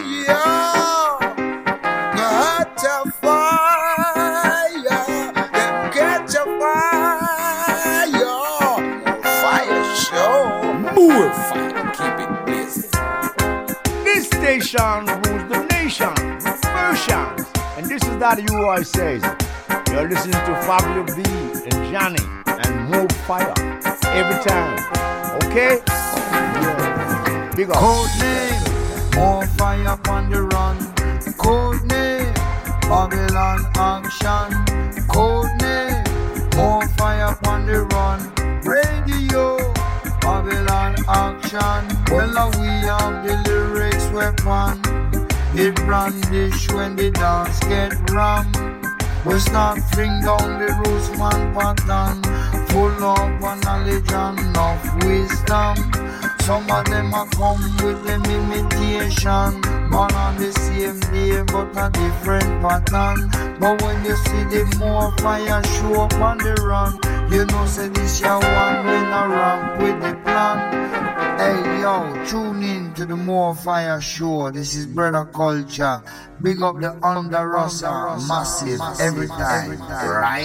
Catch a fire. Catch a fire. Fire show. More fire. Keep it blazing. This station rules the nation with versions. And this is that UI says. You're listening to Fabio B and Johnny and More Fire every time. Okay? Yeah. Big up. Code name, more fire on the run. Code name, Babylon action. Code name, more fire on the run. Radio, Babylon action. Well, we have the lyrics weapon. It brandish when the dance get rammed. We start bring down the rules man pattern. Full of knowledge and enough wisdom. Some of them are come with them imitation. Born on the same day but a different pattern. But when you see the more fire show up on the run, you know say this your one when I ramp with the plan. Hey yo, tune in to the More Fire Show. This is Brother Culture. Big up the Under Rossa, massive every time. Right.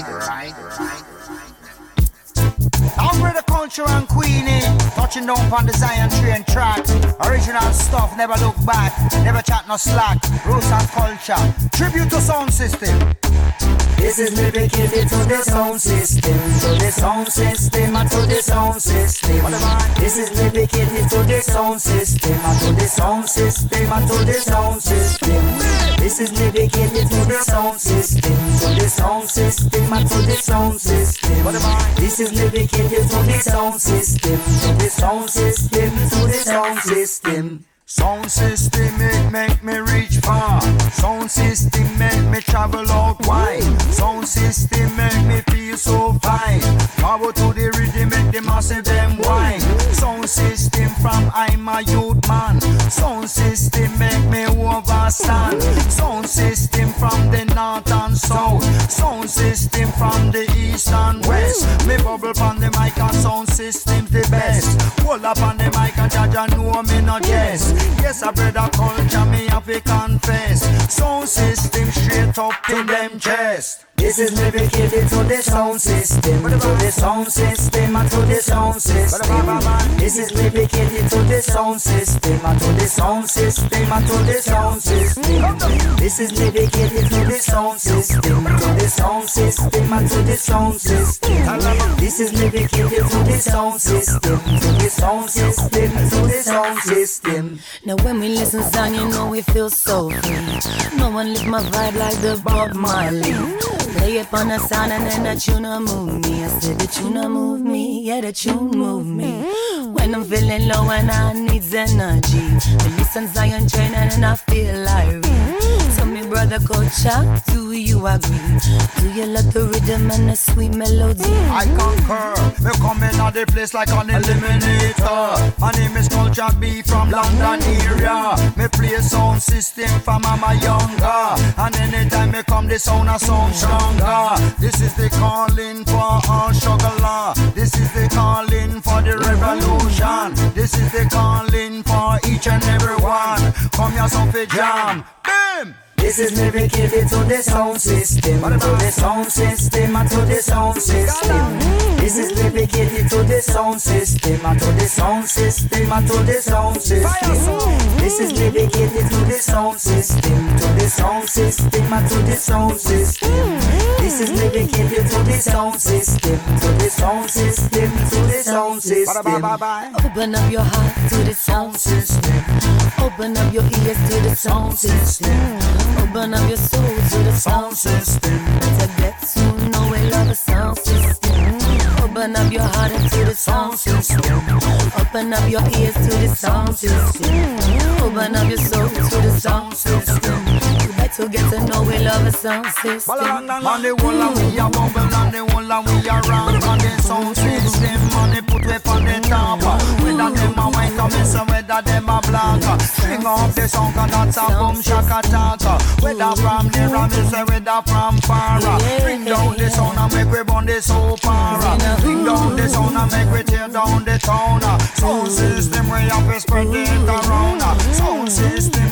I'm Brother Culture and Queenie, touching down on the Zion train track. Original stuff, never look back, never chat no slack. Roots and culture, tribute to sound system. This is dedicated to the sound system, to the sound system, and to the sound system. This is dedicated to the sound system, and to the sound system, and to the sound system. This is dedicated to the sound system, to the sound system, and to the sound system. This is dedicated to the sound system, to the sound system, to the sound system. Sound system make me reach far. Sound system make me travel out wide. Sound system make me feel so fine. Power to the rhythm make the massive them wine. Sound system from I'm a youth man. Sound system make me overstand. Sound system from the north and south. Sound system from the east and west. Me bubble from the mic and sound system's the best. Hold up on the mic and Jaja know me not guess. Yes, a Brother Culture, me have to confess. Sound system straight up to them chest. This is dedicated to the sound system, to the sound system, and to the sound system. This is dedicated to the sound system, and to the sound system, and to the sound system. This is dedicated to the sound system, to the sound system, and to the sound system. This is dedicated to the sound system, to the sound system, to the sound system. Now when we listen song, you know we feel so free. No one lift my vibe like the Bob Marley. Play it on the sound and then the tune move me. I said the tune move me, yeah the tune move me. When I'm feeling low and I need energy, I listen Zion train and I feel like tell me Brother Culture, do you agree? Do you love the rhythm and the sweet melody? I concur, we come in at the place like an eliminator. My name is Culture B from London area. Me play sound system from mama younger. And anytime me come the sound a sound stronger. This is the calling for all sugar. This is the calling for the revolution. This is the calling for each and every one. Come here some for jam. Bam! This is dedicated to the sound system, to the sound system, and to the sound system. This is dedicated to the sound system, and to the sound system, and to the sound system. This is dedicated to the sound system, to the sound system, and to the sound system. This is dedicated to the sound system, to the sound system, to the sound system. Open up your heart to the sound system. Open up your ears to the sound system. Open up your soul to the sound system. To get to know we love the sound system. Open up your heart into the sound system. Open up your ears to the sound system. Open up your soul to the sound system. You better get to know we love the sound system. On the wall and we are bubble, on the wall and we are round. On the sound system, on the put whip on the top. Whether them a white or miss, whether them a black. String up the song and that's a boom shaka taka. Whether from the ramis, whether from para. Bring down the sound and make we burn the soap para. Bring down the sound and make we tear down the town. Sound system we have to spread it around. Sound system future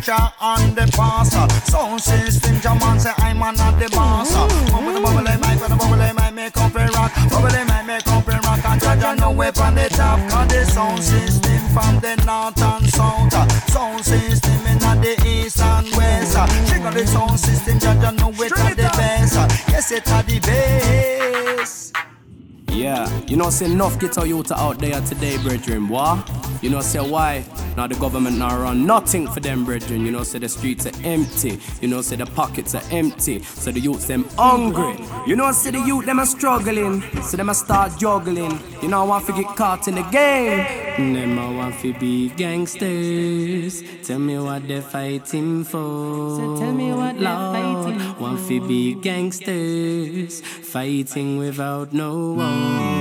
future and the past. Sound system, Jaman say I'm an of the boss. Come with the bubble mic, with the bubble mic, make up a rock. Bubble mic, make up a rock. And Jaja no way from the top. Cause the sound system from the north and south. Sound system in the east and west. Check out the sound system, Jaja no way from the best. Yes, it's at the base. Yeah, you know, say enough ghetto youth out there today, brethren. What? You know, say why? Now the government now run nothing for them, brethren. You know, say the streets are empty. You know, say the pockets are empty. So the youth them hungry. You know, say the youth them are struggling. So them a start juggling. You know, I want to get caught in the game. Them I want to be gangsters. Tell me what they're fighting for. So tell me what they're fighting for. Want to be gangsters, fighting without no war.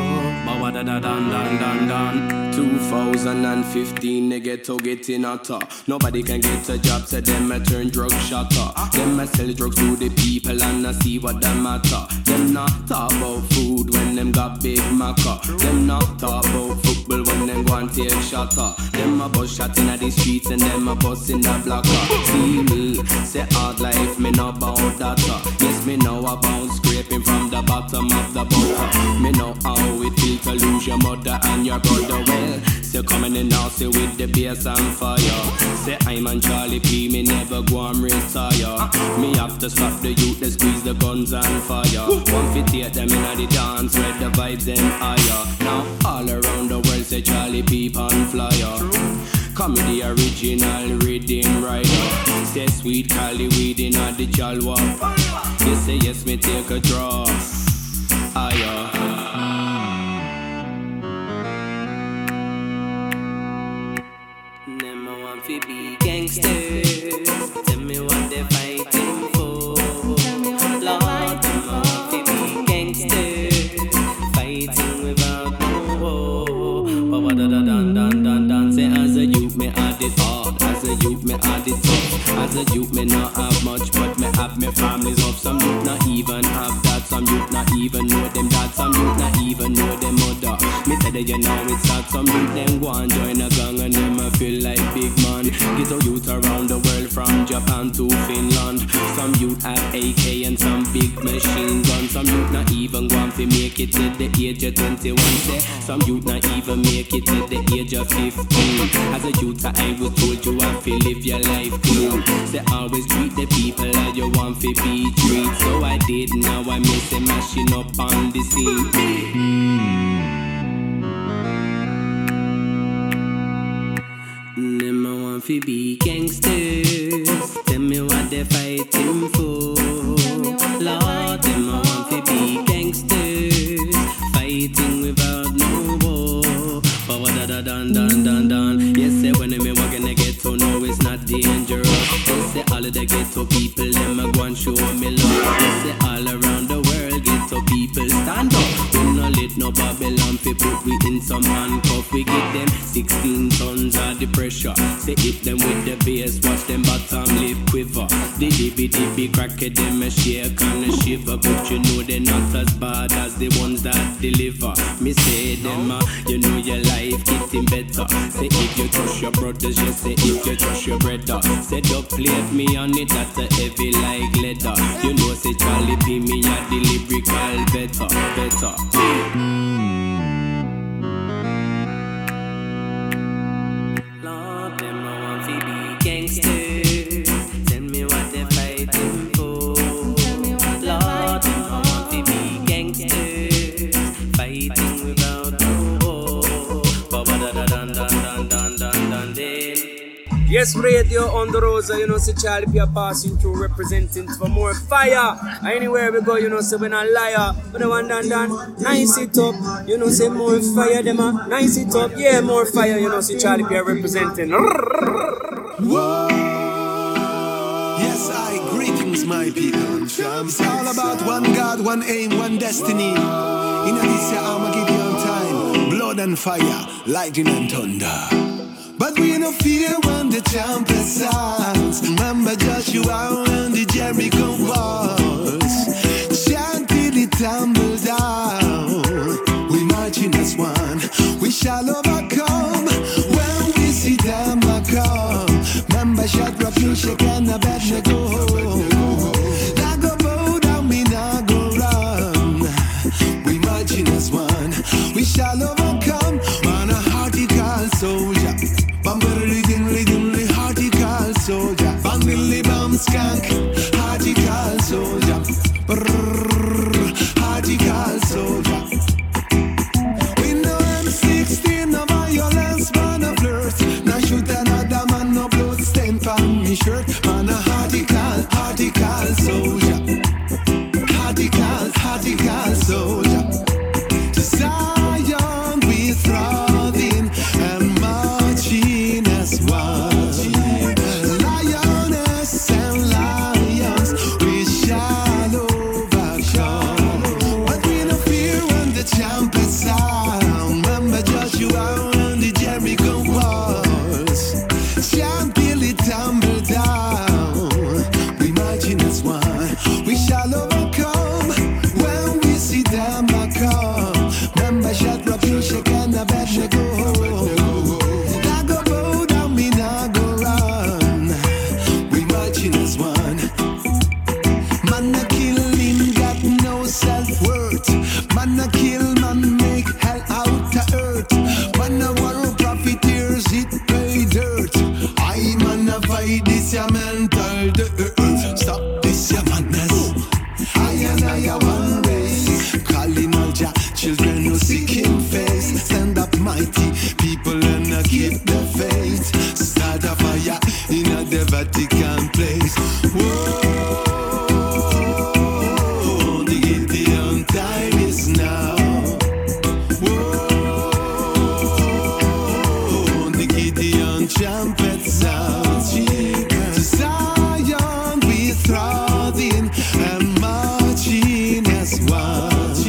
2015, they get to getting hotter. Nobody can get a job, so them a turn drug shotter. Them a sell drugs to the people and I see what them matter. Them not talk about food when them got big maca. Them not talk about football when them go and take shotter. Them a bus shot in the streets and them a bus in the blocker. See me, say hard life, me know about that. Yes, me know about scraping from the bottom of the butter. Me know how it feels to lose your mother and your brother. Well, say coming in now, say with the bass and fire. Say I'm on Charlie P, me never go and retire. Me have to stop the youth, they squeeze the guns and fire. One fit take them in the dance, where the vibes them higher. Now all around the world say Charlie P on flyer. Comedy original rhythm rider. Say sweet Cali weed in the jalwa. They say yes, me take a draw. Higher. Them I want to be gangsters. Tell me what they're fighting for. Lord, them I want to be gangsters, fighting without no war. Ba-ba-da-da-dan-dan-dan-dan. Say as a youth me had it hard. As a youth me had it tough. As a youth me not have much, but me have me families up. Some youth not even have that. Some youth not even know them dad. Some youth not even know them mother. Me tell you now it's sad. Some youth them go and join a gang and them a feel like big man. Get a youth around the world from Japan to Finland. Some youth have AK and some big machine guns. Some youth not even go and make it to the age of 21. Say some youth not even make it to the age of 15. As a youth I was told you have to live your life clean. Say always treat the people as you want to be treated. So I did, now I miss them mashing up on the scene. Them I want to be gangsters. Tell me what they're fighting for. Lord, them I want to be gangsters, fighting without no war. But what da da dun dun dun dun. Yes, say when me walk in the ghetto, no, it's not dangerous. Yes, say all of the ghetto people, them a go and show me love. Yes, say all around the world, ghetto people stand up. We no let no Babylon fi put we in some handcuff. We give them 16 tons of the pressure. Say hit them with the bass, watch them bottom lip quiver. The dibby crack it, them a shake and a shiver. But you know they're not as bad as the ones that deliver. Me say them you know your life getting better. Say if you trust your brothers, just say if you trust your brother. Say don't plate me on it, that's a heavy like leather. You know say Charlie P me a the lyrical better. Lord, them I want to be gangsters. Tell me what they're fighting for. Lord, them I want to be gangsters, fighting without no war. Ba-ba-da-da-dun-dun-dun-dun-dun-dun-dun. Yes, radio on the rosa, you know, say Charlie P passing through, representing for more fire. Anywhere we go, you know, say we're not liar. But the one done, nice it up. You know, say more fire, them nice it up. Yeah, more fire, you know, say Charlie P representing. Whoa. Yes, greetings, my people. It's all about one God, one aim, one destiny. In this year, I'ma give you on time. Blood and fire, lightning and thunder. But we no fear when the trumpet sounds. Remember Joshua and the Jericho walls. Chant till it tumble down. We marching as one. We shall overcome when we see them come. Remember Shadrach, Meshach, me shirt. Man a heartical soldier. Heartical soldier. To Zion we thriving and marching as one. Lioness and lions, we shall overcome. But we no fear when the trumpet sound. Remember Joshua and the Jericho walls. Can't really tumble down. We marching as one. We shall overcome when we see them come. Remember Shadrach, Meshach, and Abednego. Now go bow down, me now go run. We marching as one. Man a kill him, got no self-worth. Man a kill, man make hell out to earth. Man a war profiteers, it pay dirt. I man a fight this ya mental dirt. Stop this ya madness. I one race. Calling all Jah children who seek him face. Stand up mighty people and keep the faith. Start a fire in the Vatican place. Whoa. The Gideon time is now. Whoa, the Gideon trumpet sounds. To Zion we thriving and marching as one.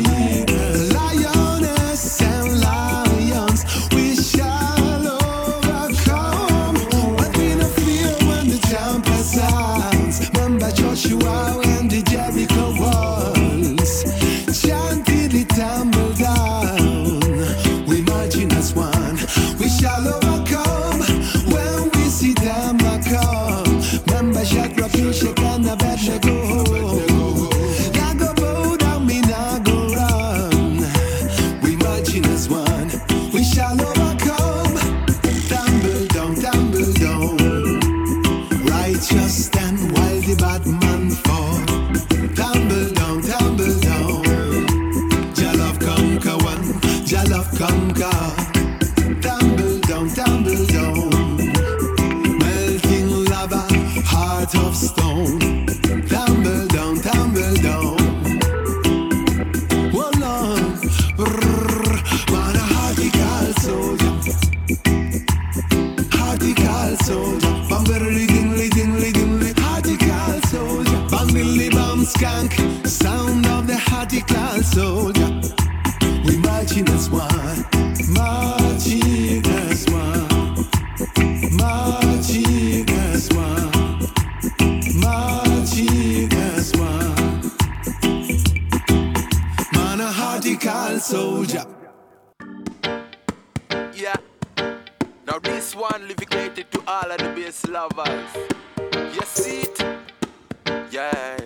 Lioness and lions, we shall overcome. But we no fear when the trumpet sounds. Remember Joshua and the Jericho walls. Chant till it tumble down. We marching as one. We shall overcome when we see them come. Remember Shadrach, Meshach, and Abednego. Now go bow down, me now go run. We marching as one. We shall overcome. Tumble down. Righteous stand while the bad man fall. Tumble down. Jah love conquer one. Jah love conquer. Tumble down. Melting lava, heart of stone. Tumble down. Oh Lord, man a heartical soldier. Bamberly dingly, heartical soldier. Bangly bam skank, sound of the heartical soldier. We marching as one, marching as one, marching as one, marching as one. Man a heartical soldier. Yeah. Now this one dedicated to all of the bass lovers. You see it? Yeah.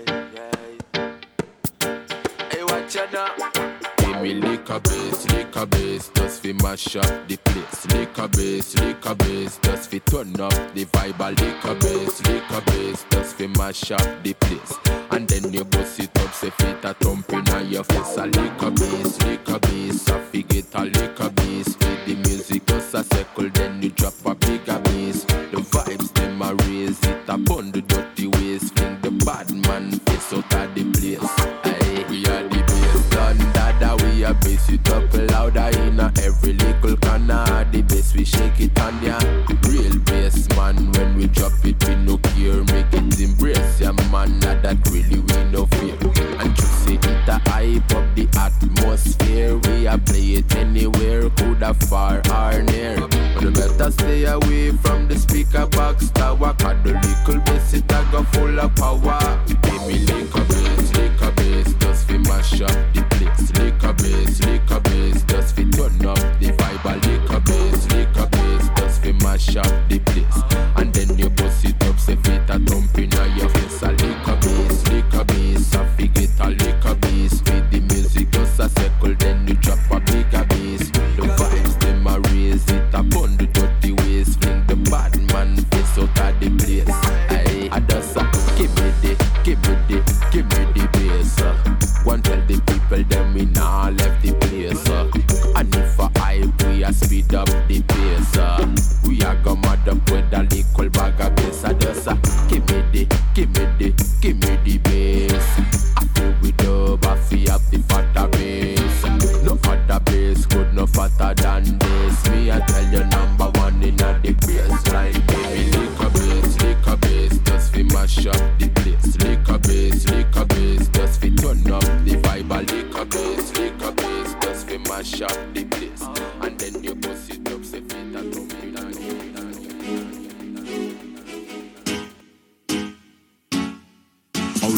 Hey, watch out now. Give me liquor bass, just fi mash up the place. Liquor bass, just fi turn up the vibe. Liquor bass, just fi mash up the place. And then you bust it up, say fit a thump inna your face. A liquor bass, a fi get a liquor bass. With the music just a circle, then you drop a bigger bass. The vibes them a raise it upon the dirty ways. Fling the bad man face out of the place. Aye, we are the bass done, dada, we a bass it up louder in every little corner. The bass we shake it on ya. Real bass man, when we drop it we no care. Make it embrace ya man, not that really we no fear. And just say it a hype up the atmosphere. We a play it anywhere, coulda far or near. But you better stay away from the speaker box tower. Cause the little bass it a go full of power. Give me liquor bass, just fi mash up the place. Liquor bass, just fi turn up the vibe. Liquor bass, just fi mash up the place. And then you bust it up, say fit a thump inna your face. A liquor bass, a fi get a liquor bass. With the music just a circle, then you drop a bigger bass. The vibes them a raise it upon the dirty ways. Fling the bad man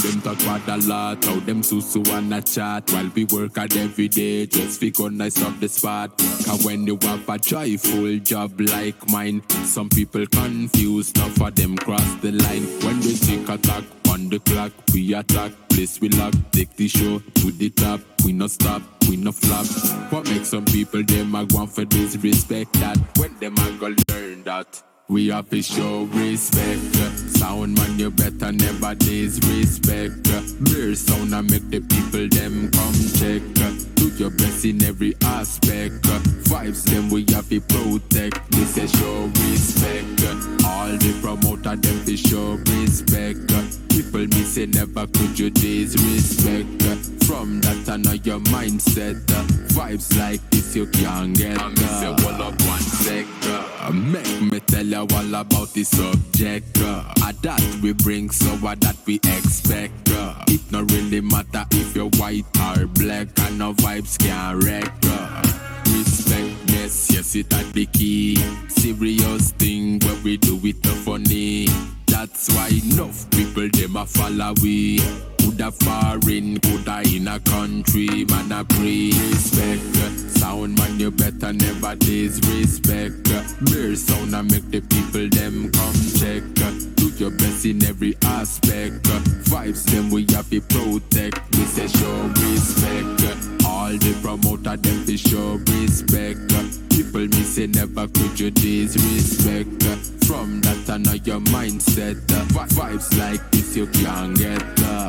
them talk about a lot, how them susu wanna chat while we work hard every day just fi gonna stop the spot. Cause when you have a joyful job like mine, some people confused, enough of them cross the line. When we take attack on the clock, we attack, place we lock, take the show to the top. We no stop, we no flop. What makes some people them a go for this respect that when them a go learn that we have to show respect. Sound man, you better never disrespect. Mere sound and make the people them come check. Do your best in every aspect. Vibes them we have to protect. This is show respect. All the promoter them to show respect. People me say never could you disrespect. From that I know your mindset. Vibes like this you can't get. I me say hold up one sec. Make me tell you all about the subject. That we bring so that we expect. It not really matter if you're white or black. And no vibes can wreck. Respect, yes, it at the key. Serious thing where we do it the funny. That's why enough people them a follow we. Coulda foreign, coulda in a country, man a pray. Respect, sound man you better never disrespect. Mere sound and make the people them come check. Do your best in every aspect. Vibes them we have to protect. We say show respect. All the promoter them to show respect. People me say never could you disrespect. From that I know your mindset. Vibes like this you can't get.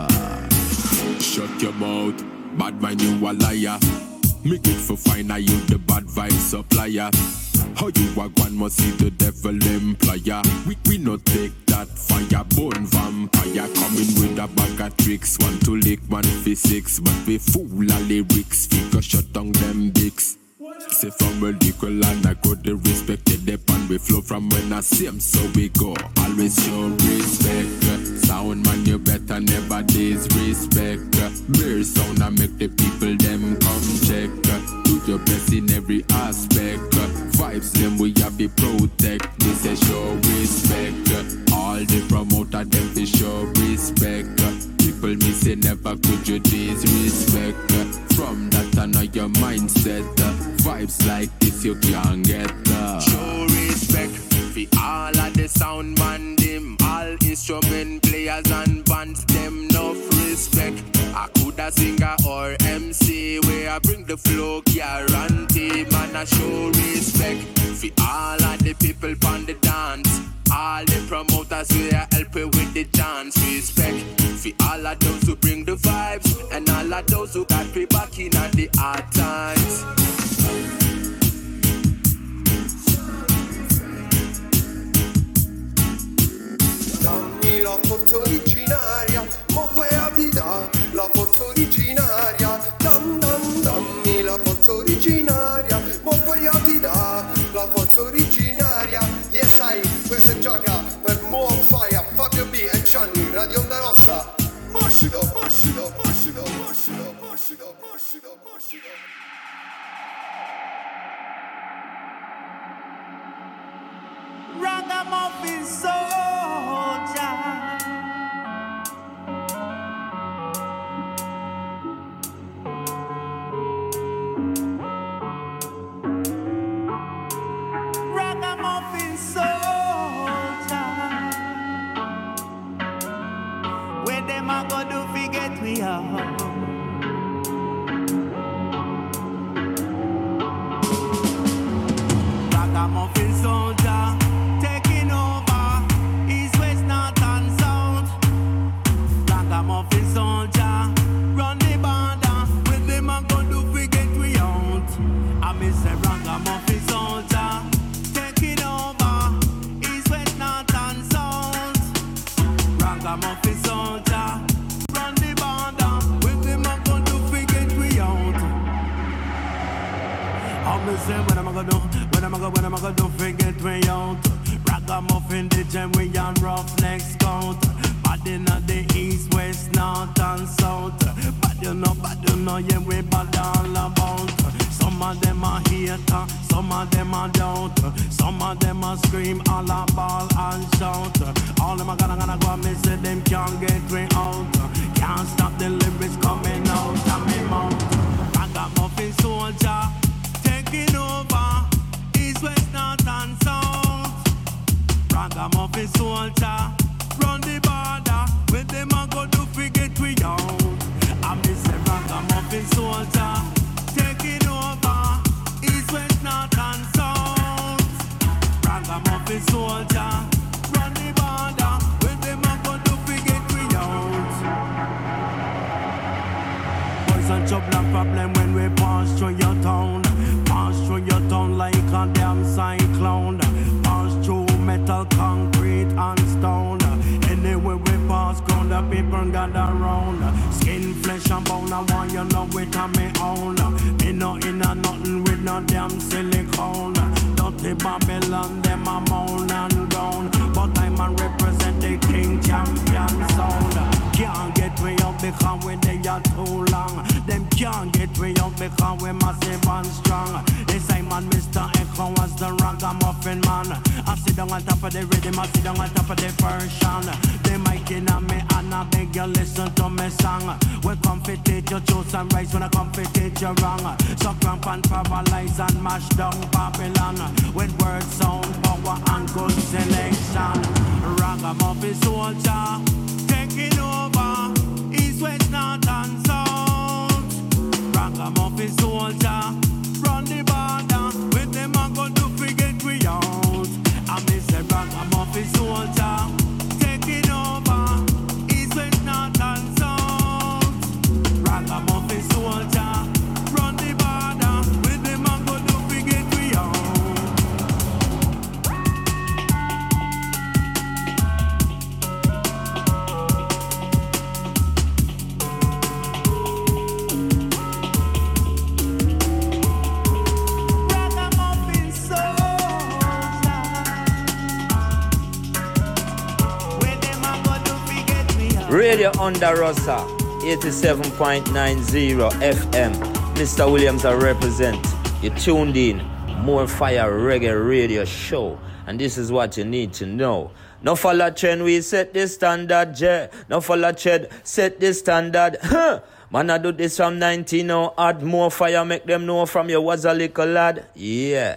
Shut your mouth, bad man you a liar. Make it for fine, are you the bad vibe supplier? How you a one must see the devil employer. We no take that fire, bone vampire. Coming with a bag of tricks, one to lick, one physics. But we fool a lyrics, figure shut down them dicks. Say from a little and I got the respect the pan we flow from when I see him, so we go. Always show respect. Sound man you better never disrespect. Mere sound and make the people them come check. Do your best in every aspect. Vibes them we have to protect. This is show respect. All the promoter them to show respect. People me say never could you disrespect. From that I know your mindset. Vibes like this you can't get. Show respect for all of the sound man them. All instrument players and bands them enough respect. I coulda singer or MC where I bring the flow guarantee. Man I show respect for all of the people on the dance. All the promoters will help you with the chance. Respect for all of those who bring the vibes. And all of those who got me back in at the hard times. Dammi la forza originaria, mo poi abita la forza originaria. Dammi la forza originaria, mo poi abita la forza originaria. Yes I, questa gioca per More Fire, Fabio B e Gianni, Radio Onda Nostra. Moscido. Ragamuffin soldier. Ragamuffin soldier. Where them a go do forget we are. Ragamuffin soldier. Taking over east, west, north and south. Ragamuffin soldier, run the border. With them a go do forget we out. I miss a ragamuffin soldier. Taking over east, west, north and south. Ragamuffin soldier, run the border. With them a go do forget we out. I miss a what am I gonna do? When am I gonna do forget we out? Ragamuffin the gem we on roughneck scout. Bad inna the east, west, north and south. Bad you know, yeah we bad all about. Some of them are hater, some of them are doubt. Some of them are scream all a ball and shout. All them are gonna go and me say them can't get way out. Ragamuffin soldier, run the border. When them a go to forget we out. I'm this ragamuffin soldier, taking over east, west, north and south. Ragamuffin soldier, run the border. When them a go to forget we out. Boys and trouble and problem when we pass through your town. Pass through your town like a damn cyclone. Pass through metal, concrete and stone. Anywhere we pass, ground the people gather round. Skin, flesh and bone, I want you know it on me own. Me no in a nothing with no damn silicone. Dirty Babylon, them a moan and groan. But I'm a represent the king champion sound. Can't get way up because we they are too long. Them can't get way up because we massive and strong. It's Simon Mr. Echo was the ragamuffin man. I sit down on top of the rhythm, I sit down on top of the version. They mic in on me and I beg you listen to me song. We come to teach you truth and rights when I come to teach you wrong. So cramp and paralyze and mash down Babylon. With words, sound, power and good selection. Ragamuffin soldier, taking over east, west, north and south. Ragamuffin soldier, run the border. With them I go to forget we out. I miss a ragamuffin soldier, taking over east, west, north and south. Ragamuffin soldier, run the border. With them I go to forget we out. Radio Onda-Rossa, 87.90 FM. Mr. Williams, I represent. You're tuned in. More Fire Reggae Radio Show. And this is what you need to know. No follow trend, we set the standard, yeah. No follow trend, set the standard, huh. Man, I do this from 19 now. Add more fire, make them know from you was a little lad. Yeah,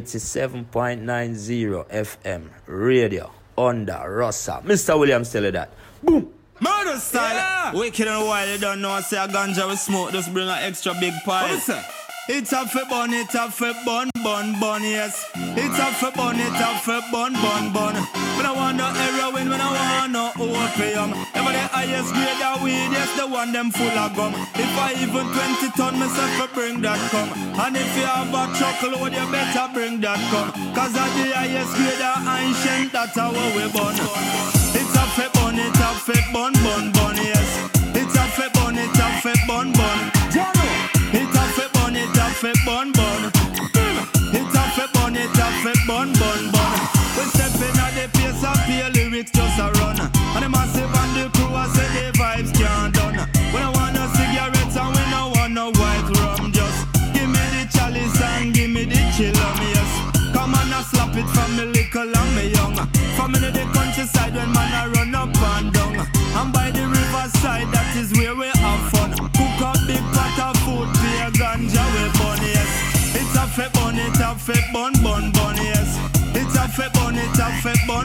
87.90 FM. Radio Onda-Rossa. Mr. Williams, tell you that. Boom. Murder style. Yeah. Wicked and wild, you don't know. I say a ganja with smoke, just bring an extra big pipe. It's a for bun, it's a for bun, yes. It's a for bun, it's a for bun. When I want no heroin, when I want no opium. Ever the highest grade of weed, yes, the one them full of gum. If I even 20 ton, myself for bring that come. And if you have a truckload, you better bring that come. Cause at the highest grade of ancient, that's how we bun. It's a for bun, it's a for bun, yes. It's a for bun, it's a for bun. It's a for bun, it's a for bun. It's a for bun, it's a for bun. We stepping at the pace of pure lyrics just a run. And the massive and the crew I say the vibes can't done. We don't want no cigarettes and we don't want no white rum. Just give me the chalice and give me the chillum, yes. Come on and slap it from me little and me young. From in the countryside when man I run up and down. And by the riverside that is where we have fun. Cook up big pot of food, beer, ganja we burn, yes. It's a fit bun, it's a fit bun, yes. It's a fit bun, it's a fit bun.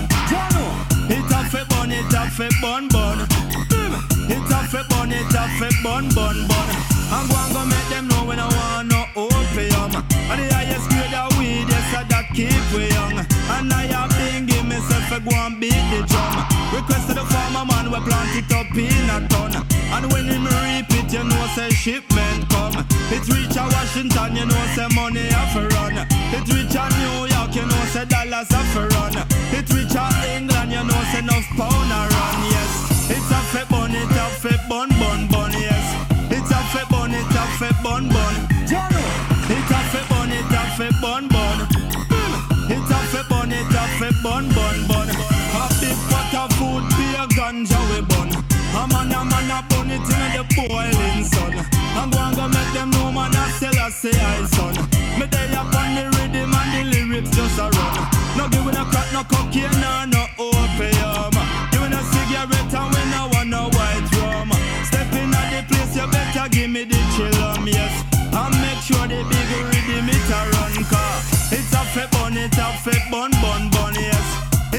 It's a fit bun, it's a fit bun. It's a fit bun, it's a fit bun. I'm going to make them know when I want no opium. And the highest grade of weed, yes, that keep we young. And I have been give myself a go and beat the drum. Request to the farmer man, we plant it up in a ton. And when him reap it, you know say shipment come. It reach a Washington, you know say money have to run. It reach a New York, you know say dollars have to run. It reach a England, you know say enough pound a run, yes. It's a fit bun, it's a fit bun, yes. It's a fit bun, it's a fit bun. It's a fit bun, it's a fit bun. It's a fit bun, it's a fit bun. A big pot of food, beer, ganja we bun. A man a bun it in the boiling sun. I'm going to make them know man I still a say I son. Me day up on the rhythm and the lyrics just a run. No giving a crack, no cocaine, no opium. Giving a cigarette and we no want no white rum. Stepping at the place, you better give me the chillum, yes. And make sure the big rhythm it a run car. It's a fit bun, it's a fit bun, yes.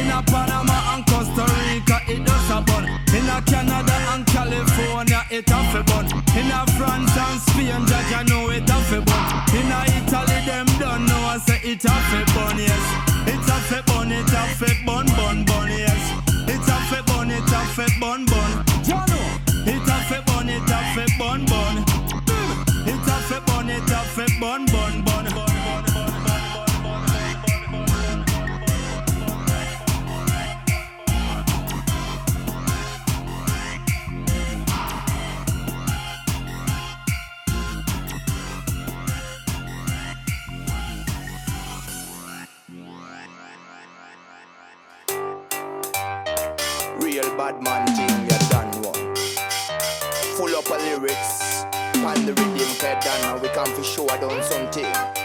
In a Panama and Costa Rica, it does a bun. In a Canada and California, it a fi bun. In a France and Spain, judge I know it a fi bun. In a Italy, them don't know I say it a fi bun, yes. It a fi bun, it a fi bun, bun, bun, yes. It a fi bun, it a fi bun, bun. Jano, it a fi bun, it a fi bun, bun. It a fi bun, it a fi bun, bun, bun, bun, bun. Bad man thing, you done one. Full up of lyrics, pan the rhythm, head down, and we come for show I done something.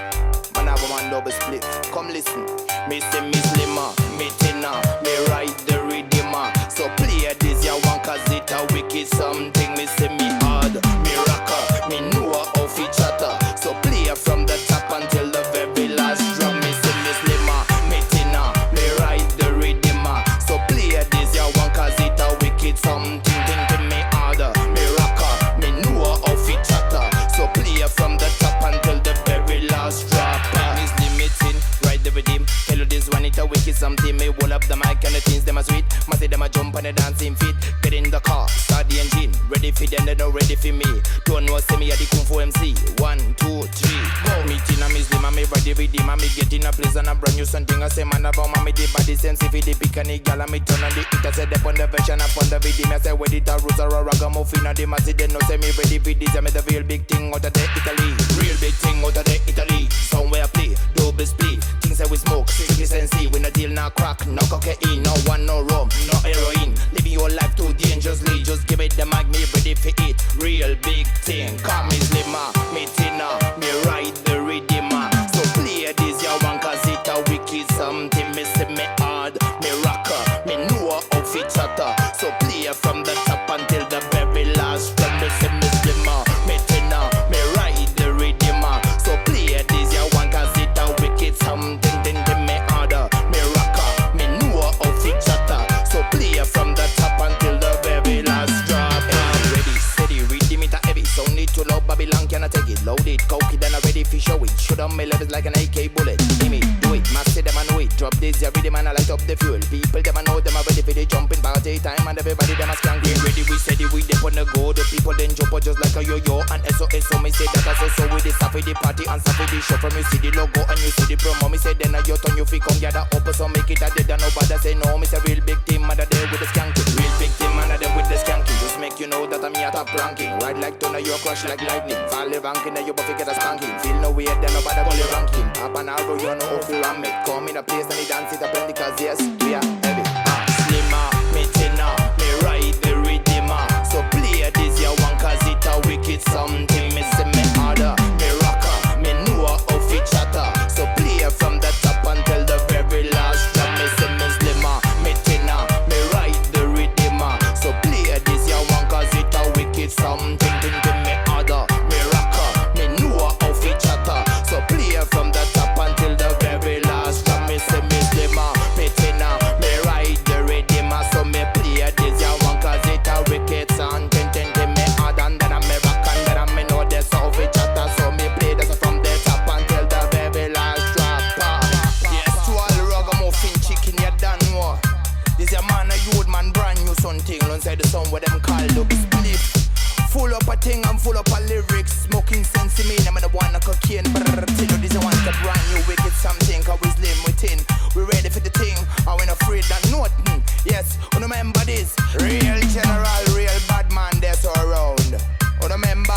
Man have a man double split, come listen. Me say me slimmer, me thinner, me ride the rhythm. So play this ya one cause it a wicked something. Me say me hard, me rocker, me know how fi chatter. So play from the top until the very last drum. Me say me slimmer, me thinner, me ride the rhythm. So play this ya one cause it a wicked something. Think to me harder, me rocker, me know how fi chatter. So play from the top until the very last drop. Miss limiting, ride the rhythm. Tell you this one it a wicked something. Me hold up the mic and the things them a sweet. Must say them a jump on the dancing feet. Get in the car, start the engine. Ready for them, they not ready for me. Don't know say me a the Kung Fu MC. 1, 2, 3, go. Meeting a me slim and me ride the rhythm. And me get in a place and a brand new something. I say man about me the body sense. If it the pick and the gal and me turn on the hit. I say up on the version upon the rhythm. I say where it a rose or a ragamuffin. And the mass they no say me ready for this. I made the real big thing out of the Italy. Real big thing out of the Italy. Somewhere I play, double split. Things that we smoke, strictly sensey. We no deal, no crack, no cocaine, no one, no rum, no heroin. Living your life too dangerously. Just give it the mic, me ready for it. Real big thing. Call me slimmer, me thinner, me ride the rhythm. So play this ya one cause it a wicked something. Me say me hard, me rocker, me know how fi chatter. So play from the top until the very last drum. Me say me slimmer, me thinner, me ride the rhythm. So play this ya one cause it a wicked something. Then me harder, me rocker, me know how fi chatter. So play from the top until the very last drop. Ready, steady, rhythm it a heavy. Sound it too loud, Babylon cannot take it. Load it, coke it, and I ready fi show it. Shoot on me levels like an AK bullet. Aim it, do it, master them and know it. Drop this, ya rhythm and I light up the fuel. People them I know them are ready for the jumping party time. And everybody them a skank. Get ready, we steady, we dip on the go. The people then jump out just like a yo-yo. And SOS, so me say that I so with the stuff with the party and stuff with the show. From you see the logo and you see the promo. Me say then I your turn you fi come gather up. So make it a dead and nobody say no. Me say real big team, man a there with the skanking. Real big team, man a there with the skanking. Just make you know that I'm here top ranking. Ride like thunder, you crush like lightning. Fall the ranking and you buffy get a spanking. Feel no way, then nobody call you ranking. Up and arrow, you know how to ram it. Come in a place and they dance it up in because yes, we are heavy. Slimmer, me thinner, me ride the rhythm. So play this ya one cause it a wicked something. Me say me harder, me rocker, me know how fi chatter. So play from the top until the very last drop. Me say me slimmer, me thinner, me ride the rhythm. So play this ya one cause it a wicked something. Me harder, me rocker, me know how fi chatter. So play from the top until the very last drop. Me say me slimmer, me thinner, me ride the rhythm. So me play this ya one cause it a wicked something. Me harder and then I me rock and then I me know this how fi chatter. So me play this from the top until the very last drop. Yes, to all the ragamuffin chicken you done know. This a man a youth man brand new something. Alongside the song where them call Dubby Split. Full up a thing, I'm full up a lyrics. Smoking sense to me, I'm the one a cocaine. Brrrr, tell you this one a brand new wicked something. Cause we slim within, we ready for the thing. And we not afraid that nothing. Yes, remember this. Real general, real bad man that's around. Remember.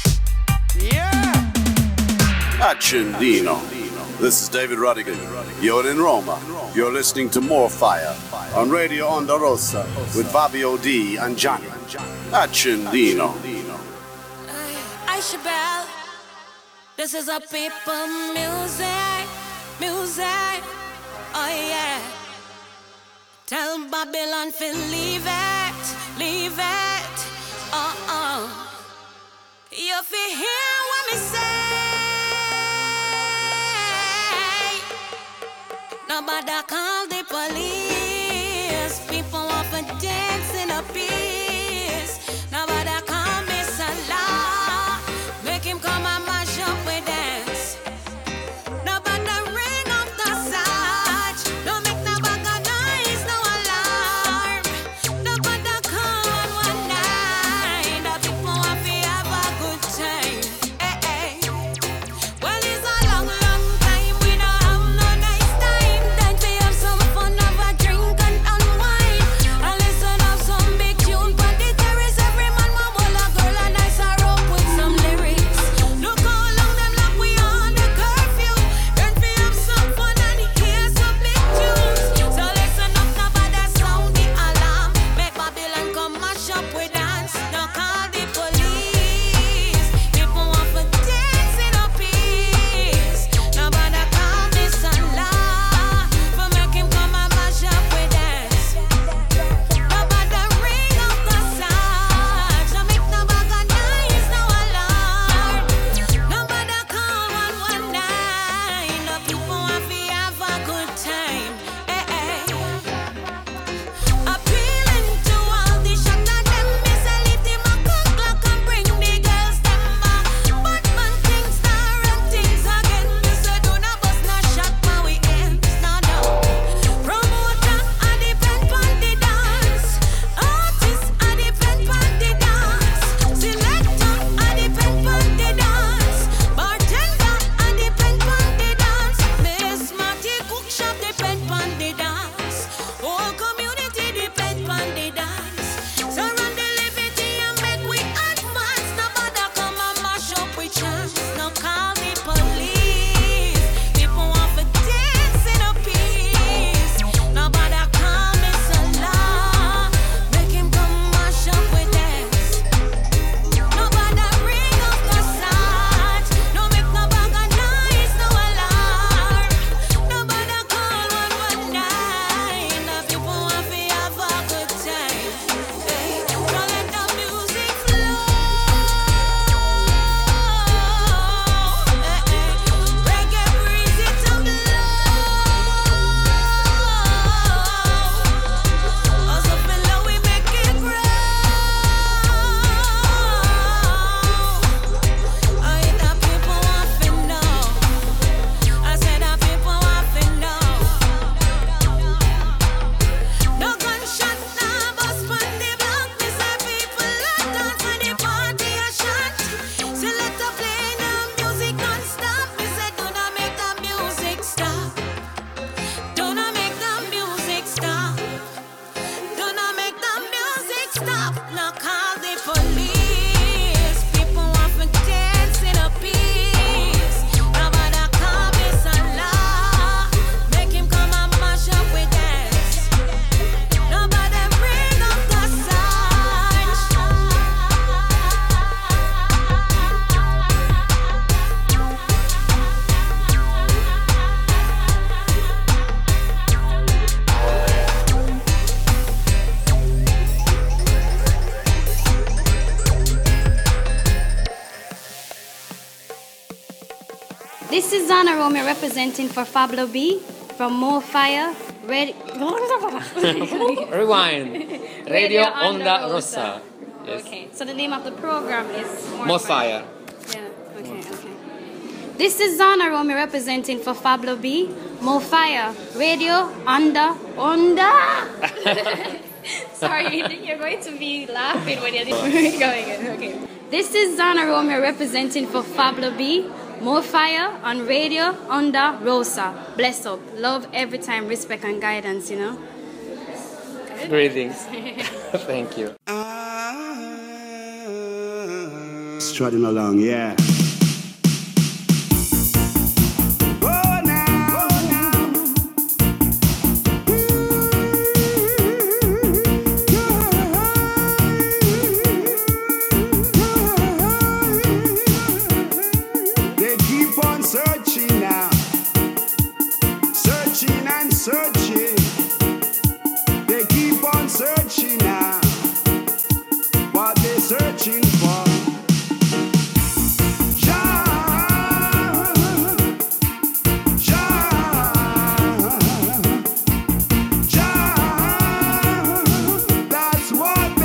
Yeah. Accendino. This is David Rodigan. You're in Roma. You're listening to More Fire on Radio Onda Rosa with Fabio D and Johnny. Accendino. Aisha Bell, this is a people music, oh yeah. Tell Babylon to leave it, oh. You feel hear what me say. Nobody call the police. a peace. Nobody call me Salah. Make him come and mash up with dance. Nobody ring up the sarge. Don't make no bag of noise, no alarm. Nobody come one night. The people want to have a good time. Hey, hey. Well, it's a long, long time. We don't have no nice time. Then we have some fun, have a drink and unwind. And listen up some big tune. But the terrace, every man want hold a girl and nice her up with some lyrics. Look how long them lock we on the curfew. Then we have some fun and hear some big tunes. So listen up, nobody sound the alarm. Make Babylon come mash up with dance. Don't call the police. People want for dance in a peace. Nobody call this Salah. For make him come and mash up with dance. Nobody ring up the sarge. Don't make no bag of noise, no alarm. Nobody call 119. The people want to have a good time. Hey, hey. Appealing to all the shot of them. Me say leave them a cook clock and bring the girls them back. Batman things star and things again. Me say do not bust no shot when we ends. No, no. Promoter a depend on the dance. Artist a depend on the dance. Selector a depend on the dance. Bartender a depend on the dance. Miss Marty cook shop depend on the dance. Whole community depend on the dance. Surround the liberty and make we advance. Nobody come and mash up with chance. No call the police. People want for dance in a peace. Nobody call me Salah. Make him come mash up with dance. Nobody ring up the sarge. No make no bag of noise, no alarm. Nobody call 119. The people want to have a good time. Hey, don't let the music flow. Hey, hey. Reggae breeze it to blow. Us up below we make it grow. I hear the people want to know. I said the people want to know. No gunshot, no bus on the block. Me say people lock down for the party a shot. Select a play the music non-stop. Me say do not make the music stop. Do not make the music stop. Do not make the music stop. Now call the police. People want to dance in a peace. Nobody call me Salah. Make him come and mash up with dance. Nobody ring up the sarge. This is Zana Romeo representing for Fablo B from More Fire. Ready? Rewind. Radio Onda Rosa. Yes. Okay, so the name of the program is More Fire. Yeah, okay. This is Zana Romeo representing for Fablo B. More Fire. Radio Onda. Sorry, you're going to be laughing when you're going in. Okay. This is Zana Romeo representing for Fablo B. More Fire on Radio Onda Rosa. Bless up. Love every time, respect and guidance, you know. Greetings. Thank you. Strutting along, yeah. They keep on searching now, searching and searching. They keep on searching now, what they searching for. That's what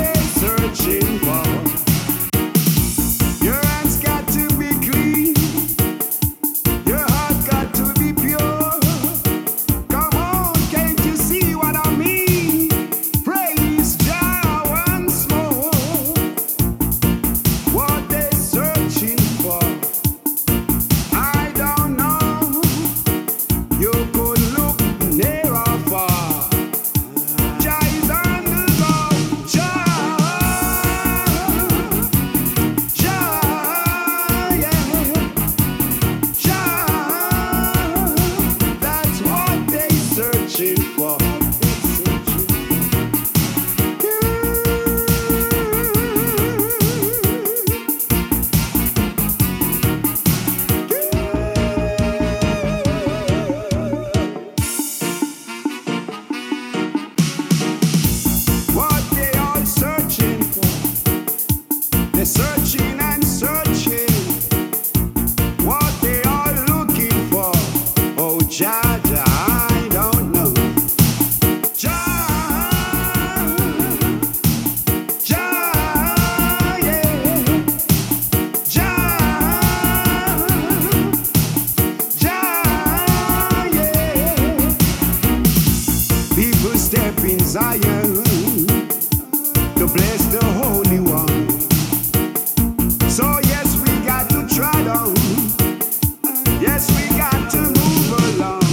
Zion to bless the Holy One. So yes, we got to try down. Yes, we got to move along.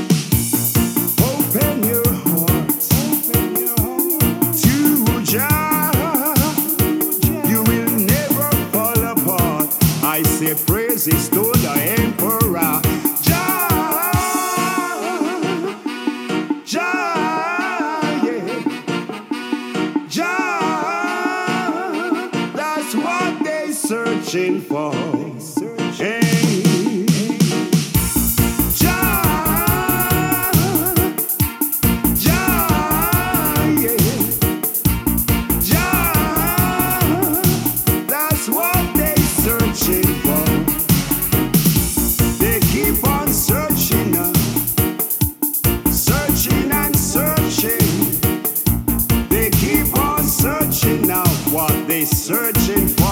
Open your hearts to Jah. You will never fall apart. I say praises to the Emperor. Searching for hey. Jah, yeah. Jah, that's what they searching for. They keep on searching searching and searching. They keep on searching out what they searching for.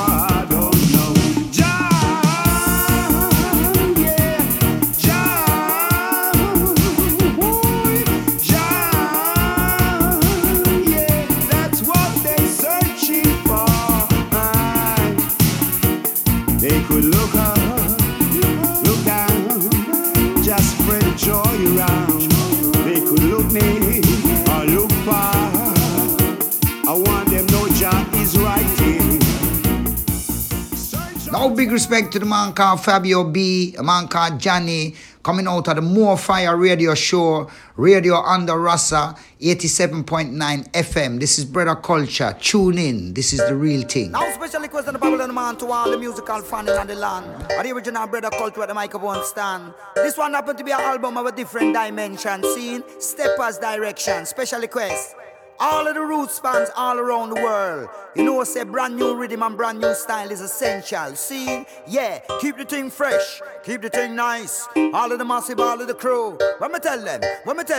Now big respect to the man called Fabio B, a man called Johnny, coming out of the More Fire radio show, Radio Under Rasa, 87.9 FM. This is Brother Culture. Tune in. This is the real thing. Now special request on the Babylon man to all the musical fans in the land. And the original Brother Culture at the microphone stand. This one happened to be an album of a different dimension. Seen Steppers Direction. Special request. All of the roots fans all around the world. You know, say brand new rhythm and brand new style is essential. See, yeah, keep the thing fresh, keep the thing nice. All of the massive, all of the crew. When me tell them,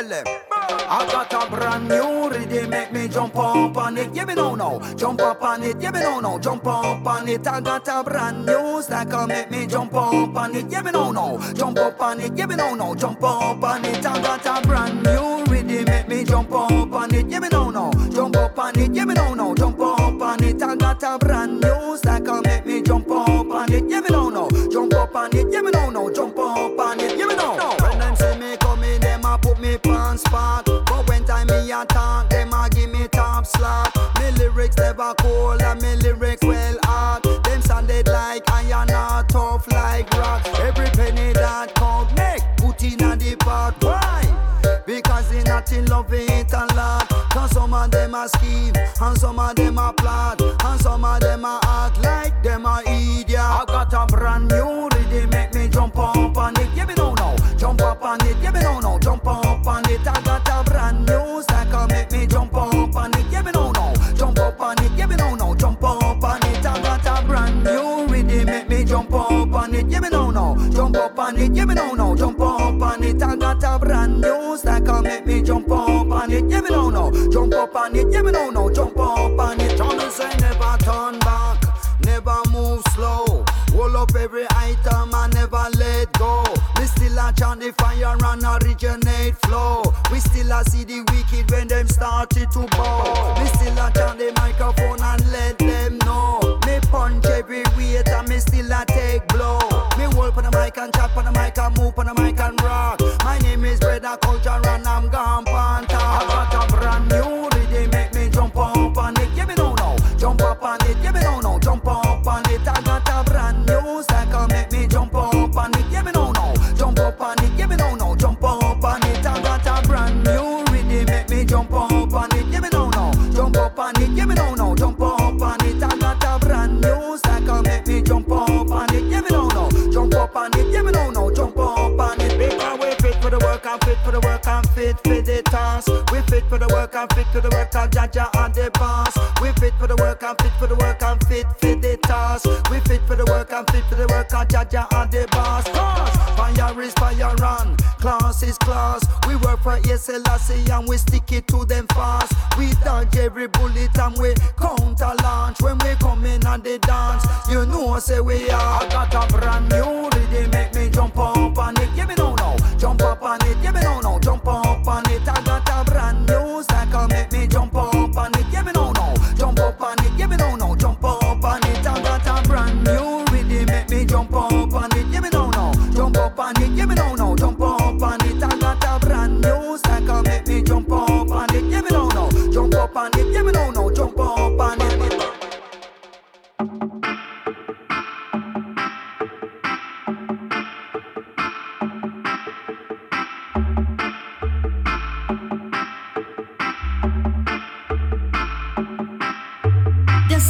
I got a brand new rhythm, make me jump up on it. Yeah, me no, jump up on it. Yeah, me no, jump up on it. I got a brand new style, make me jump up on it. Yeah, me no, jump up on it. Yeah, me no, jump up on it. I got a brand new rhythm, make me jump up on it. Yeah, me no, jump up on it. Yeah, me no, jump up on it. I got a brand new style, make me jump up on it. Yeah, me no, jump up on it. Yeah, me no, jump up on it. Yeah, me no. When them see me coming, them a put me pants back. But when time me attack, them a give me top slack. Me lyrics never cold and me lyrics well hard. Them sounded like iron or tough like rock. Every penny that count make put in a the pot. Why? Because they not in love it a lot. Cause some of them a scheme, and some of them a plot, and some of them a act like them a idiot. I got a brand new rhythm, make me jump up on it. Yeah, me no, jump up on it. Yeah, me no, jump up on it. I got a brand new style, make me jump up on it. Yeah, me no, jump up on it. Yeah, me no, jump up on it. I got a brand new rhythm, make me jump up on it. Yeah, me no, jump up on it. Yeah, me no, jump up on it. I got a brand new style, make me jump up on it. Yeah, me no, jump up on it. Yeah, me no, jump up on it. Johnny say never turn back, never move slow. Hold up every item and never let go. We still a chant the fire and originate flow. We still a see the wicked when them started to bow. We still a chant the microphone and let them know. Me punch every weight and me still a take blow. Me hold on the mic and chat on the mic and move on the mic and rock. My name is Brother Culture and I'm gone panta. I got a brand new rhythm, make me jump up on it. Yeah, me no, jump up on it. Yeah, me no, jump up on it. I got a brand new style, make me jump up on it. Yeah, me no, jump up on it. Yeah, me no, jump up on it. I got a brand new rhythm, make me jump up on it. Yeah, me no, jump up on it. Yeah, me no, jump up on it. I got a brand new style, make me jump up on it. Yeah, me no, jump up on it. Yeah, me no, jump up on it. Because we fit for the work and fit for the work and fit for the task. We fit for the work and fit for the work and Jaja and the boss. We fit for the work and fit for the work and fit for the task. We fit for the work and fit for the work and Jaja and the boss. Cause fire is fire and class is class. We work for SLC and we stick it to them fast. We dodge every bullet and we counter launch. When we come in and they dance, you know say we are. I got a brand new rhythm, make me jump up on it. Yeah, me no, jump up on it. Yeah, me no, jump up on it. I got a brand new style, make me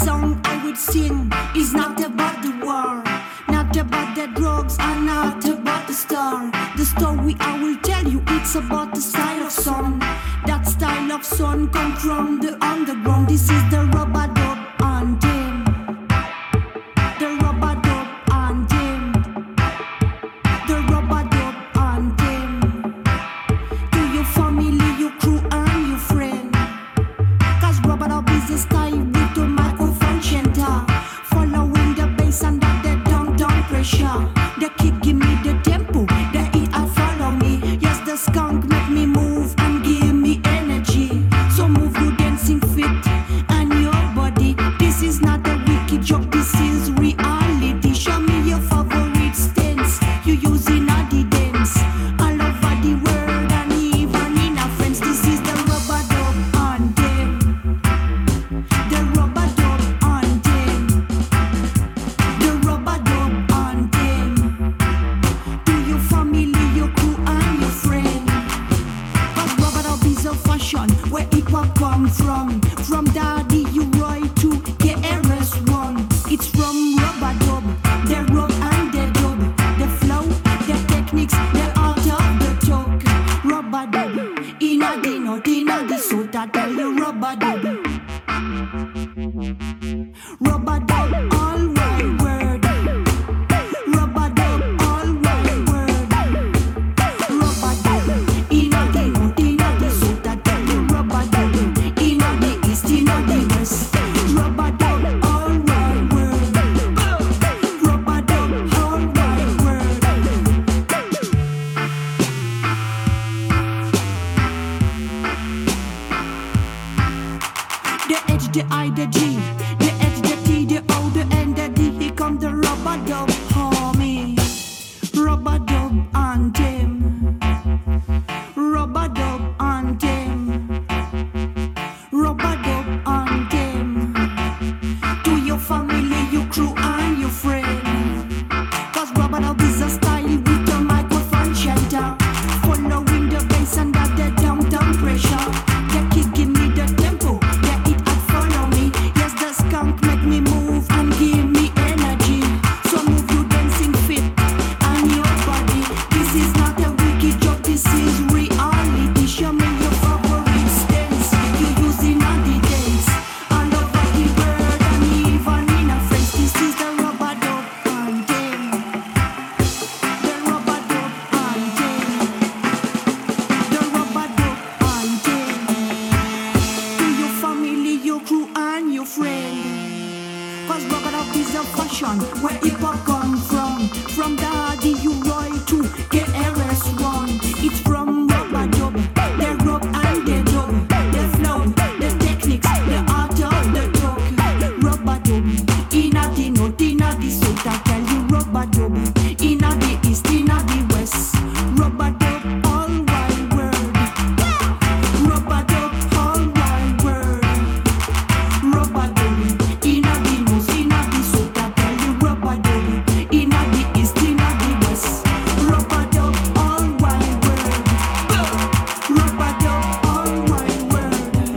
song I would sing is not about the war, not about the drugs, and not about the star. The story I will tell you, it's about the style of song. That style of song comes from the underground. This is the rubber dub anthem. The rubber dub anthem. The rubber dub anthem. To your family, your crew, and your friend. Cause rubber dub is a style with the microphone center. Following the bass and the down pressure. The kick give me the tempo, the hit I follow me. Yes, the skunk make me move and give me energy. So move your dancing feet and your body. This is not a wicked joke, this is reality. Show me your favorite stance you using at the dance. All over the world and even in our friends. This is the rubber dub anthem. The rubber dub anthem. The rubber dub anthem. To your family, your crew, and your friend. Cause rubber dub is a fashion where it will come from. From Daddy U-Roy to KRS-One. It's from rubber dub, the rub and the dub, the flow, the techniques, the art of the talk. Rubber dub, inna the north, inna the south, I tell you rubber dub. Rubber dub, all one word. Rubber dub, all one word. Rubber dub, inna the north, inna the south, I tell you rubber dub. Inna the east, inna the west. Rubber dub, all one word. Rubber dub, all one word. The H, the I, the G, the H, the T, the O, the N, the D. Here come the rubber dub, homie. Rubber dub anthem. Rubber dub anthem. Rubber dub anthem. To your family, your crew, and your friend. Cause rubber dub is a style with the microphone shelter. Following the bass and the down pressure. The kick give me the tempo, the hit I follow me. Yes, the skunk make me move and give me energy. So move your dancing feet and your body. This is not a wicked joke, this is reality. Show me your favorite stance you using on the dance. All over the world and even in a friends. This is the rubber dub anthem. The rubber dub anthem. The rubber dub anthem. To your family, your crew, and your friend. Cause rubber dub is a fashion where it will come from. From Daddy U-Roy to KRS-One. It's from rubber dub, the rub and the dub, the flow, the techniques, the art of the talk. Rubber dub, inna the north, inna the south, I tell you rubber dub. Inna the east, inna the west. Rubber dub, all one word. Rubber dub, all one word. Rubber dub, inna the north, inna the south, I tell you rubber dub. Inna the east, inna the west. Rubber dub, all one word. Rubber dub, all one word.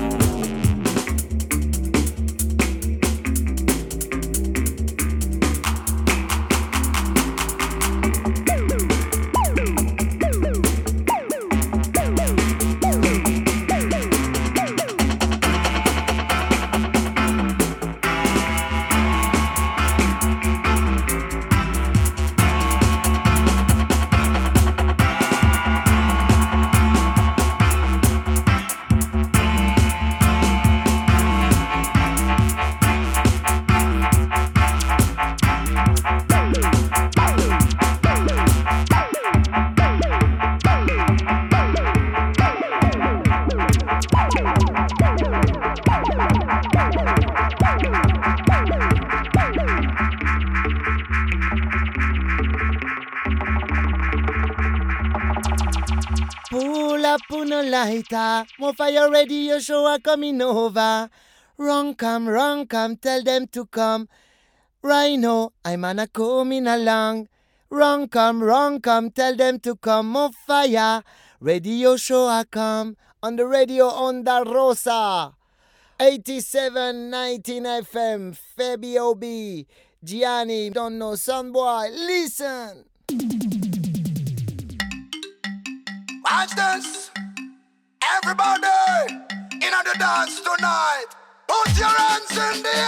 Pull up on a lighter, more fire radio show are coming over. Run come, tell them to come. Rhino, I'm a coming along. Run come, tell them to come. More fire radio show I come on the radio on the Rosa. 8719 FM, Fabio B. Gianni, don't know, son boy, listen. Watch this. Everybody in the dance tonight. Put your hands in the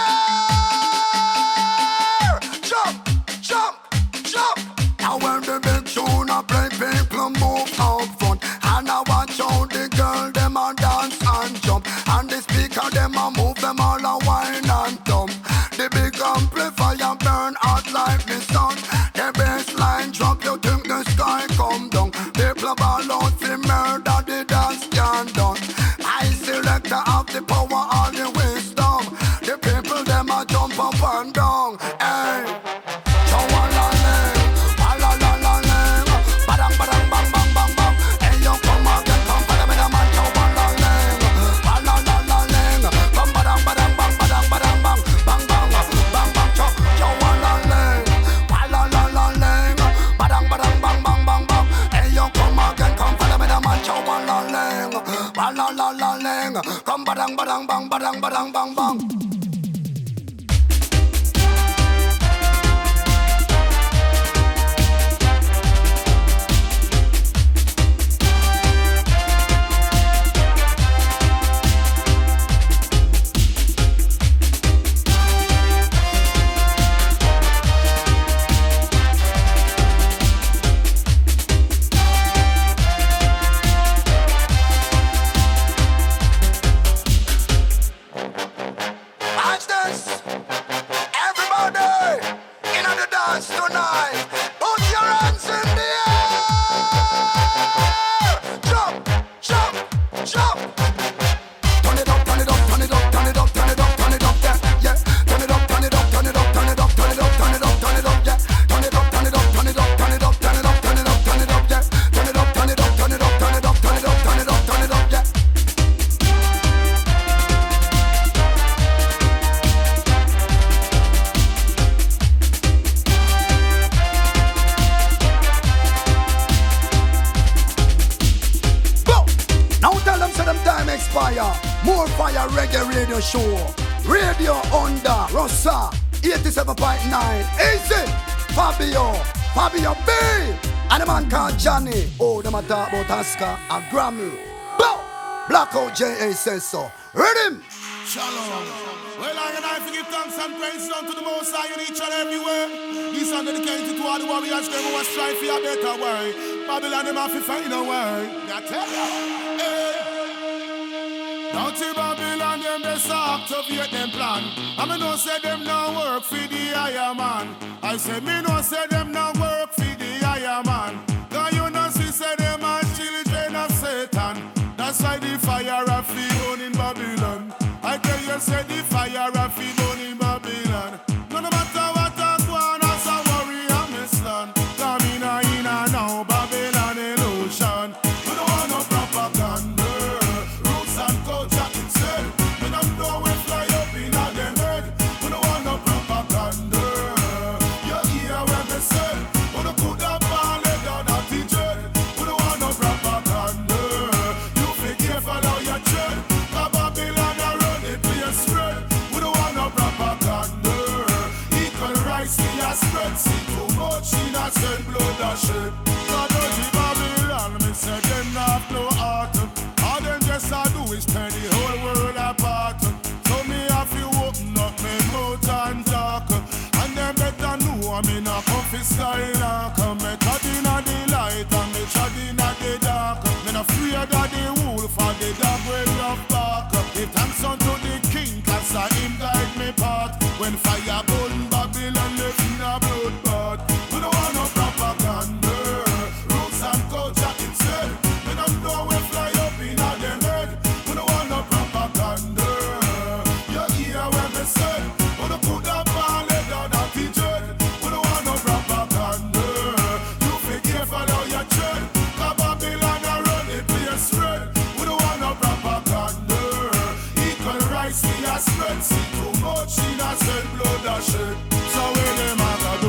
air. Jump, jump, jump. Now when the big tune I play, people move out front. And I watch how the girl them a dance and jump. And the speaker them a move, them all a whine and thump. The big amplifier burn hot like the sun. The bass line drop, you think the sky come down. People ball out for murder, the dance can't done. I selector of the power, all the wisdom. The people them a jump up and down. Hey, badang badang bang bang bang bang. Hey, you come again, come for the man, come badang badang bang badang badang bang bang bang bang bang. Badang badang bang bang bang bang. Hey, you come again, come for the man, come badang badang bang badang badang bang bang. Tonight, put your hands in the air. Jump, jump, jump. Turn it up, turn it up, turn it up, turn it up, turn it up, turn it up, yeah, yeah. Turn it up, turn it up, turn it up, turn it up, turn it up, turn it up, turn it up, yeah. Turn it up, turn it up, turn it up, turn it up, turn it up, turn it up, turn it up, yeah. Turn it up, turn it up, turn it up, turn it up, turn it up, turn it up, turn it up, yeah. Expire. More Fire Reggae Radio Show. Radio Onda Rossa 87.9. Easy. Fabio B. And a man called Johnny. Oh, them a talk about Oscar and Grammy. Bow. Blackout J.A. says so. Rhythm. Shalom. Well, I and I forgive thanks and praise unto the Most High in each and everywhere. This song dedicated to all the warriors them who are strive for a better way. Babylon them have to find a way. I tell you. Hey. Dirty Babylon, them they start to activate them plan. I me no say them no work for the higher man. I say me no say them no work for the higher man. Cause you know see say them are children of Satan. That's why the fire of feed in Babylon. I tell you say the fire of feed in Babylon. No matter what I go on as a warrior me stand. Come in now Babylon illusion. You don't want no propaganda. Send blood a ship. God dirty Babylon, me say them not no heart. All them just a do is tear the whole world apart. So me have to open up me mouth and talk. And them better know I'm in a comfy style. Come me chat in the light and me chat in the dark. Me not afraid of the wolf or the dog will love bark. It thanks unto the king, cause I him guide me path. When fire burn Babylon left in a bloodbath. We don't want no propaganda. Roots and culture instead. We don't know we fly up in a them head. We don't want no propaganda. You hear what me say? We don't put up all the down at the dread. We don't want no propaganda. You be careful how you tread. Cause Babylon a run the place red. We don't want no propaganda. Equal rights we a spread. See too much in a shed blood a shed. So when them a go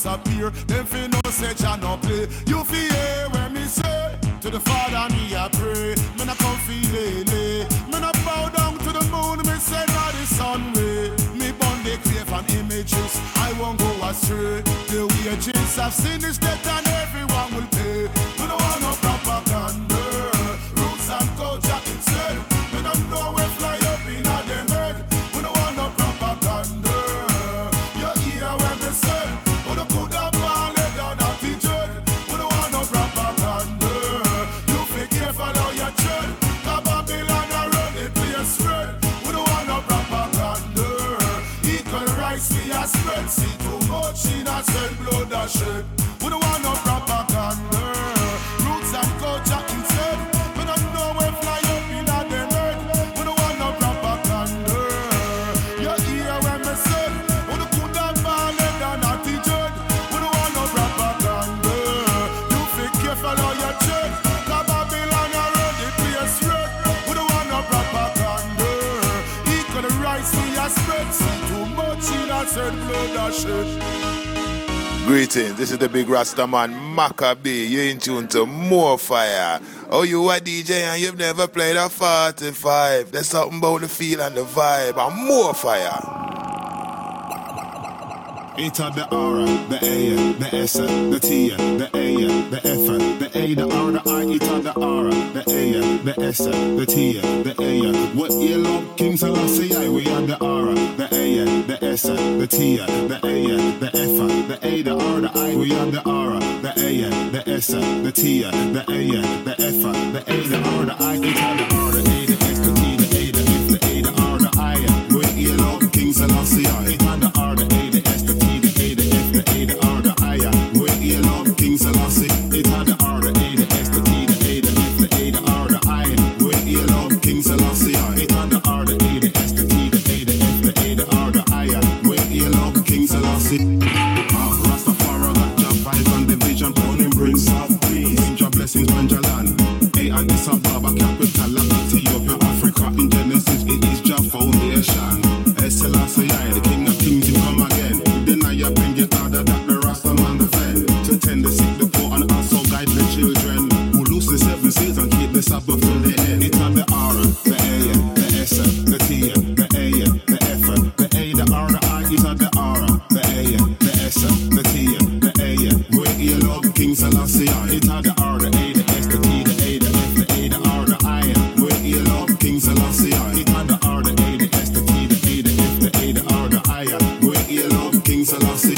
disappear. Them fi no say Jah no play. You fi hear when me say to the Father me a pray. Me no come fi lay. Me no bow down to the moon. Me say not the sun way. Me born they crave and images. I won't go astray. The wages of sin is death and everyone will pay. We don't want no propaganda. Roots and culture instead. We don't know where fly up in a them head. We don't want no propaganda. You hear when they say, we don't put that man down at the dread. We don't want no propaganda. You feel careful how you tread. Cause Babylon around the place spread. We don't want no propaganda. Equal rights we are spread. See too much in a shed, blood a shed. We don't want no propaganda. Roots and culture instead. We don't know where fly up in a them head. We don't want no propaganda. You hear when me say, we don't put that ball down at the dread. We don't want no propaganda. You feel careful how you tread. Cause Babylon around the place red. We don't want no propaganda. Equal rights we are spread. See too much in a shed, blood a shed. Greetings, this is the big Rasta man Maccabee. You're in tune to More Fire. Oh, you a DJ and you've never played a 45. There's something about the feel and the vibe. And More Fire. It's the aura, the A, the S, the T, the A, the F, the A, the R, the I. It's the aura, the A, the S, the T, the A. What you love, King Selassie, we are the aura, the A, the S, the T, the A, the F, the A, the R, the I. We are the aura, the A, the S, the T, the A, the F, the A, the R, the I. It's the aura, the A, the S, the T, the A, the F, the A, the R, the I. What you love, King Selassie, it's the R, the A, the S, the T, the A, the F, the A, the R, the I. What you love, King Selassie, it's the R, the A, the S, the T, the A, the F, the A, the R, the I. What you love, King Selassie, it's the R, the A, the S, the T, the A, the F, the A, the R, the I. What you love, King Selassie. Rastafari got job fight and the vision pony brings soft peace. Your blessings on your land. A and Addis Ababa, capital of Ethiopia, Africa. In Genesis, it is your foundation. Selassie, the King of Kings, you come again. Deny you bring it harder that the Rasta man defend. To tend the sick, the poor, and also guide the children who lose the 7 seas and keep the Sabbath till the end. It's not the R, the A, the S, the T, the A, the F, the A, the R, the I. It's not the R, the A, the S, the T, the A. Where you love King Selassie, it's not the R, the A, the S, the T, the A, the F, the A, the R, the I. Where you love King Selassie, it's not the R, the A, the S, the T, the A, the F, the A, the R, the I. Where you love King Selassie.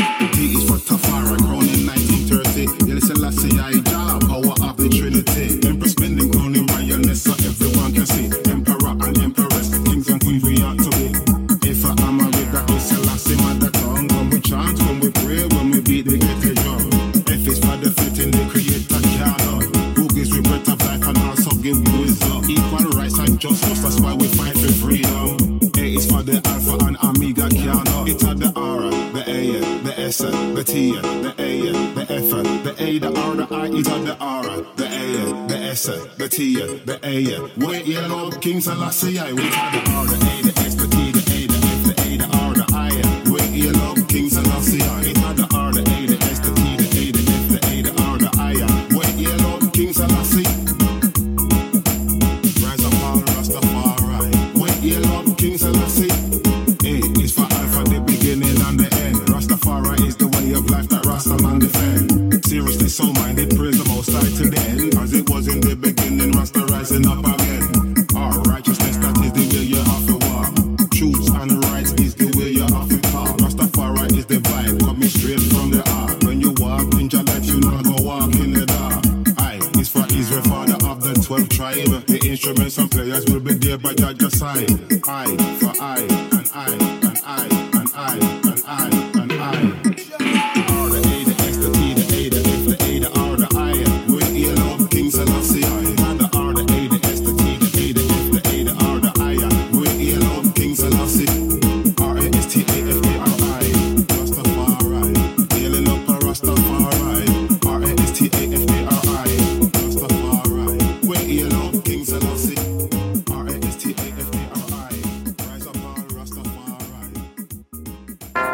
T is for Tafari, crowned in 1930. Yellow Selassie, Jah, power of the Trinity. Empress bending, crowning lioness, so everyone can see. Emperor and Empress, kings and queens we ought to be. If I am a with that is Selassie, mother tongue. When we chant, when we pray, when we beat the gate drum. F is for the fitting, the creator canon. Who gives we breath of life and also give wisdom. Equal rights and justice, that's why we fight for freedom. A is for the Alpha and Omega canon. It's at the R, the A, the S, the T, the A, the F, the A, the R, the I. It's at the R, the A, the S, the T, the A. Where you love King Selassie, we at the R, the A, the S, the T, the A, the F, the A, the R, the I. Where you love King Selassie, it's at the R, the A, the S, the T, the A, the F, the A, the R, the I. Where you love King Selassie. Rise up all Rastafari. Where you love King Selassie. A is for Alpha, the beginning and the end. Rastafari is the way of life that Rasta man defend. Seriously, so minded, praise the Most High to the end. As it was in the beginning, Rasta rising up again. Our righteousness, that is the way you have to walk. Truth and rights is the way you have to talk. Rastafari is the vibe coming straight from the heart. When you walk in your life, you not go walk in the dark. I is for Israel, father of the 12 tribe. The instruments and players will be there by Judge's side. I for I, and I, and I, and I, and I, and I. R, the A, the S, the T, the A, the F, the A, the R, the I. Where you love King Selassie, the R, the A, the S, the T, the A, the F, the A, the R, the I. Where you love King Selassie, R-A-S-T-A-F-A-R-I. Rastafari, dealing up a Rastafari. R-A-S-T-A-F-A-R-I. Rastafari, where you love King Selassie, R-A-S-T-A-F-A-R-I. Rise up all Rastafari.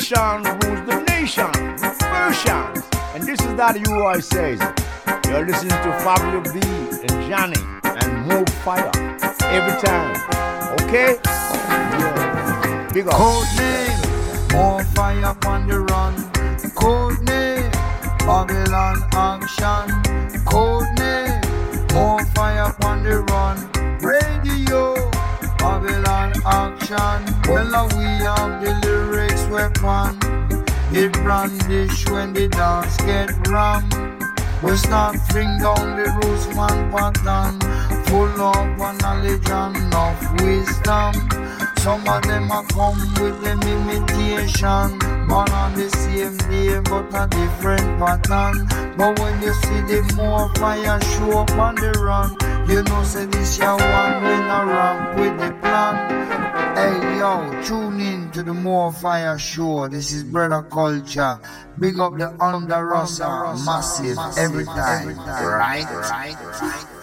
Revolution rules the nation. Revolution. And this is that you always says. You're listening to Fabio B and Johnny and More Fire every time. Okay? Yeah. Big up. Code name, more fire on the run. Code name, Babylon action. Code name, more fire on the run. Radio, Babylon action. Well, we have the lyrics weapon. It brandish when the dance get wrong. We start fling down the roots man pattern. Full of knowledge and enough wisdom. Some of them are come with them imitation. Born on the same day but a different pattern. But when you see the more fire show up on the run, you know say this year one when I ramp with the plan. Hey yo, tune in to the More Fire Show. This is Brother Culture. Big up the Under Rossa, massive every time. Right.